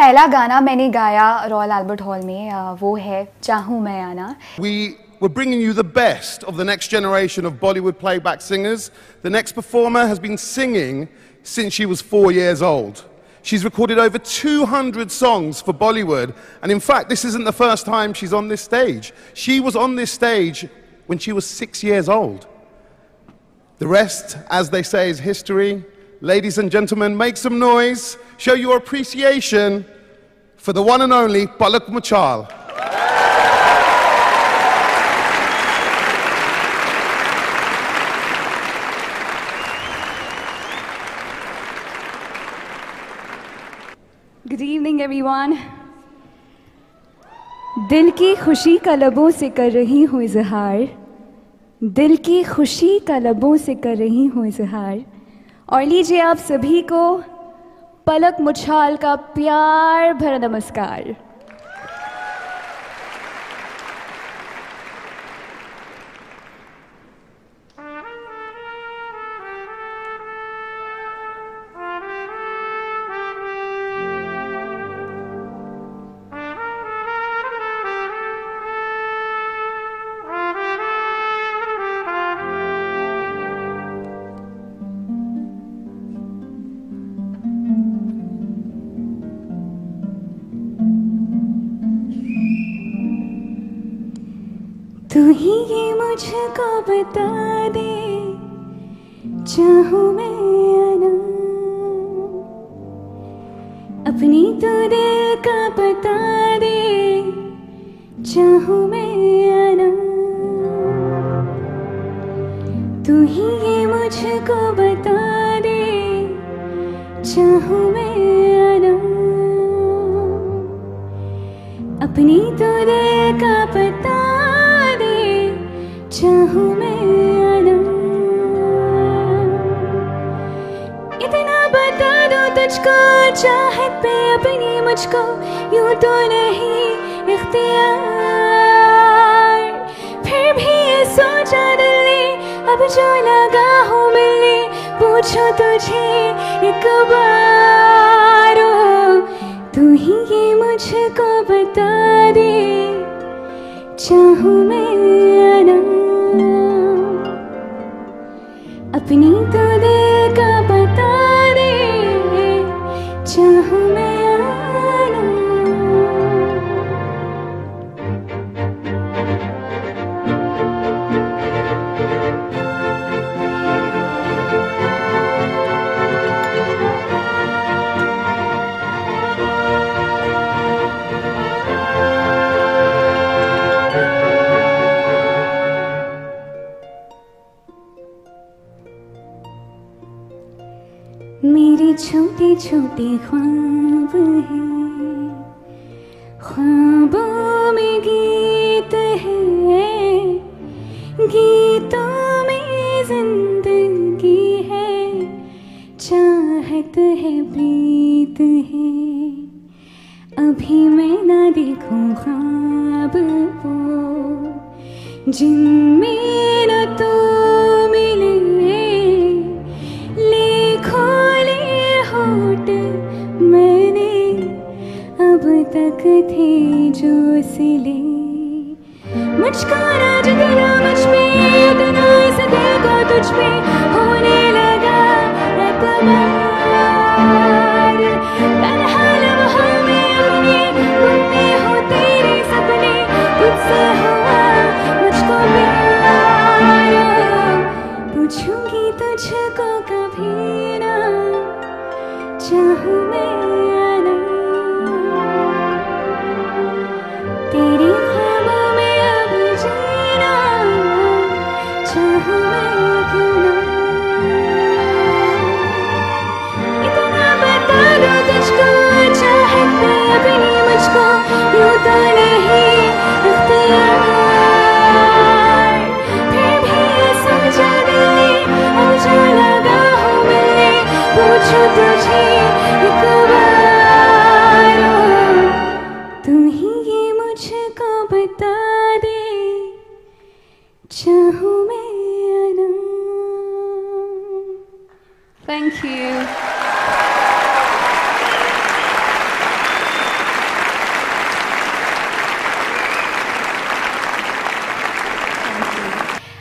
पहला गाना मैंने गाया रॉयल अल्बर्ट हॉल में, वो है चाहूँ मैं आना. We're bringing you the best of the next generation of Bollywood playback singers. The next performer has been singing since she was 4 years old. She's recorded over 200 songs for Bollywood, and in fact, this isn't the first time she's on this stage. She was on this stage when she was 6 years old. The rest, as they say, is history. Ladies and gentlemen, make some noise, show your appreciation for the one and only Palak Muchal. Good evening, everyone. दिल की खुशी का लबों से कर रही हूँ इजहार, दिल की खुशी का लबों से कर रही हूँ इजहार. और लीजिए आप सभी को पलक मुछाल का प्यार भरा नमस्कार. तू ही ये मुझको बता दे, चाहूँ मैं आना, अपनी तो दिल का बता दे, चाहूँ मैं आना. तू ही ये मुझको बता दे, चाहूँ मैं आना, अपनी तो दिल का बता चाहूँ मैं आना. इतना बता दो तुझको चाहत पे अपनी मुझको यूं तो नहीं इख्तियार. फिर भी ये सोचा दिल ने अब जो लगा हो मिलने, पूछो तुझे एक बार. तू ही ये मुझको बता दे, चाहूँ मैं आना, अपनी तो दिल का बता दे, चाहूँ मैं आना. मेरे छोटे छोटे ख्वाब हैं, ख्वाबों में गीत है, गीतों में जिंदगी है, चाहत है प्रीत है. अभी मैं ना देखूं ख्वाब वो जिनमें न तू मिले, मैंने अब तक थे जो सिले. मुझको ना जितना मुझ में इतना इस दिल को तुझ पे होने लगा एतबार. तन्हा लम्हों में अपने बुनते हो तेरे सपने, तुझसे हुआ मुझको प्यार. पूछूंगी तुझको कभी ना, चाहूँ मैं आना, तेरे ख्वाबों में अब जीना, चाहूँ मैं क्यों ना. इतना बता दो तुझको चाहत पे अपनी मुझको यूं तो नहीं इख्तियार. फिर भी ये समझा दिल ने अब जो लगा हो मिलने, पूछो तुझे एक बार. तू ही ये मुझको बता दे, चाहूँ मैं आना. Thank you.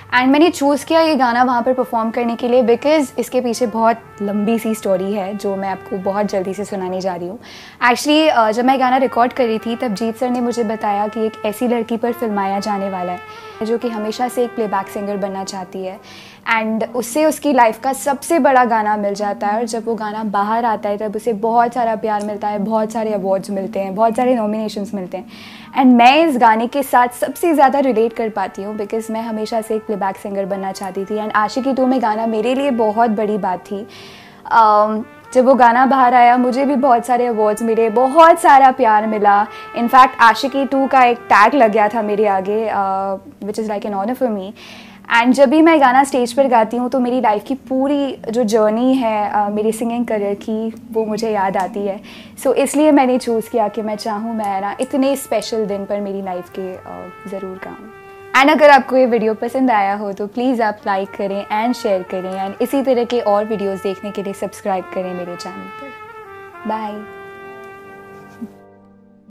एंड मैंने चूज़ किया ये गाना वहाँ पर परफॉर्म करने के लिए बिकॉज़ इसके पीछे बहुत लंबी सी स्टोरी है जो मैं आपको बहुत जल्दी से सुनाने जा रही हूँ। एक्चुअली जब मैं गाना रिकॉर्ड कर रही थी तब जीत सर ने मुझे बताया कि एक ऐसी लड़की पर फिल्माया जाने वाला है जो कि हमेशा से एक प्लेबैक सिंगर बनना चाहती है एंड उससे उसकी लाइफ का सबसे बड़ा गाना मिल जाता है और जब वो गाना बाहर आता है तब उसे बहुत सारा प्यार मिलता है, बहुत सारे अवार्ड्स मिलते हैं, बहुत सारे नॉमिनेशंस मिलते हैं एंड मैं इस गाने के साथ सबसे ज़्यादा रिलेट कर पाती हूँ बिकॉज़ मैं हमेशा से एक प्लेबैक सिंगर बनना चाहती थी एंड आशिकी 2 में गाना मेरे लिए बहुत बड़ी बात थी। जब वो गाना बाहर आया मुझे भी बहुत सारे अवार्ड्स मिले, बहुत सारा प्यार मिला। इनफैक्ट आशिकी 2 का एक टैग लग गया था मेरे आगे which is like an honour for me. And जब भी मैं गाना स्टेज पर गाती हूँ तो मेरी लाइफ की पूरी जो जर्नी है मेरी सिंगिंग करियर की वो मुझे याद आती है। सो इसलिए मैंने चूज़ किया कि मैं चाहूँ मैं ना इतने स्पेशल दिन पर मेरी लाइफ के ज़रूर गाऊँ। एंड अगर आपको ये वीडियो पसंद आया हो तो प्लीज़ आप लाइक करें एंड शेयर करें एंड इसी तरह के और वीडियोज़ देखने के लिए सब्सक्राइब करें मेरे चैनल पर। बाय।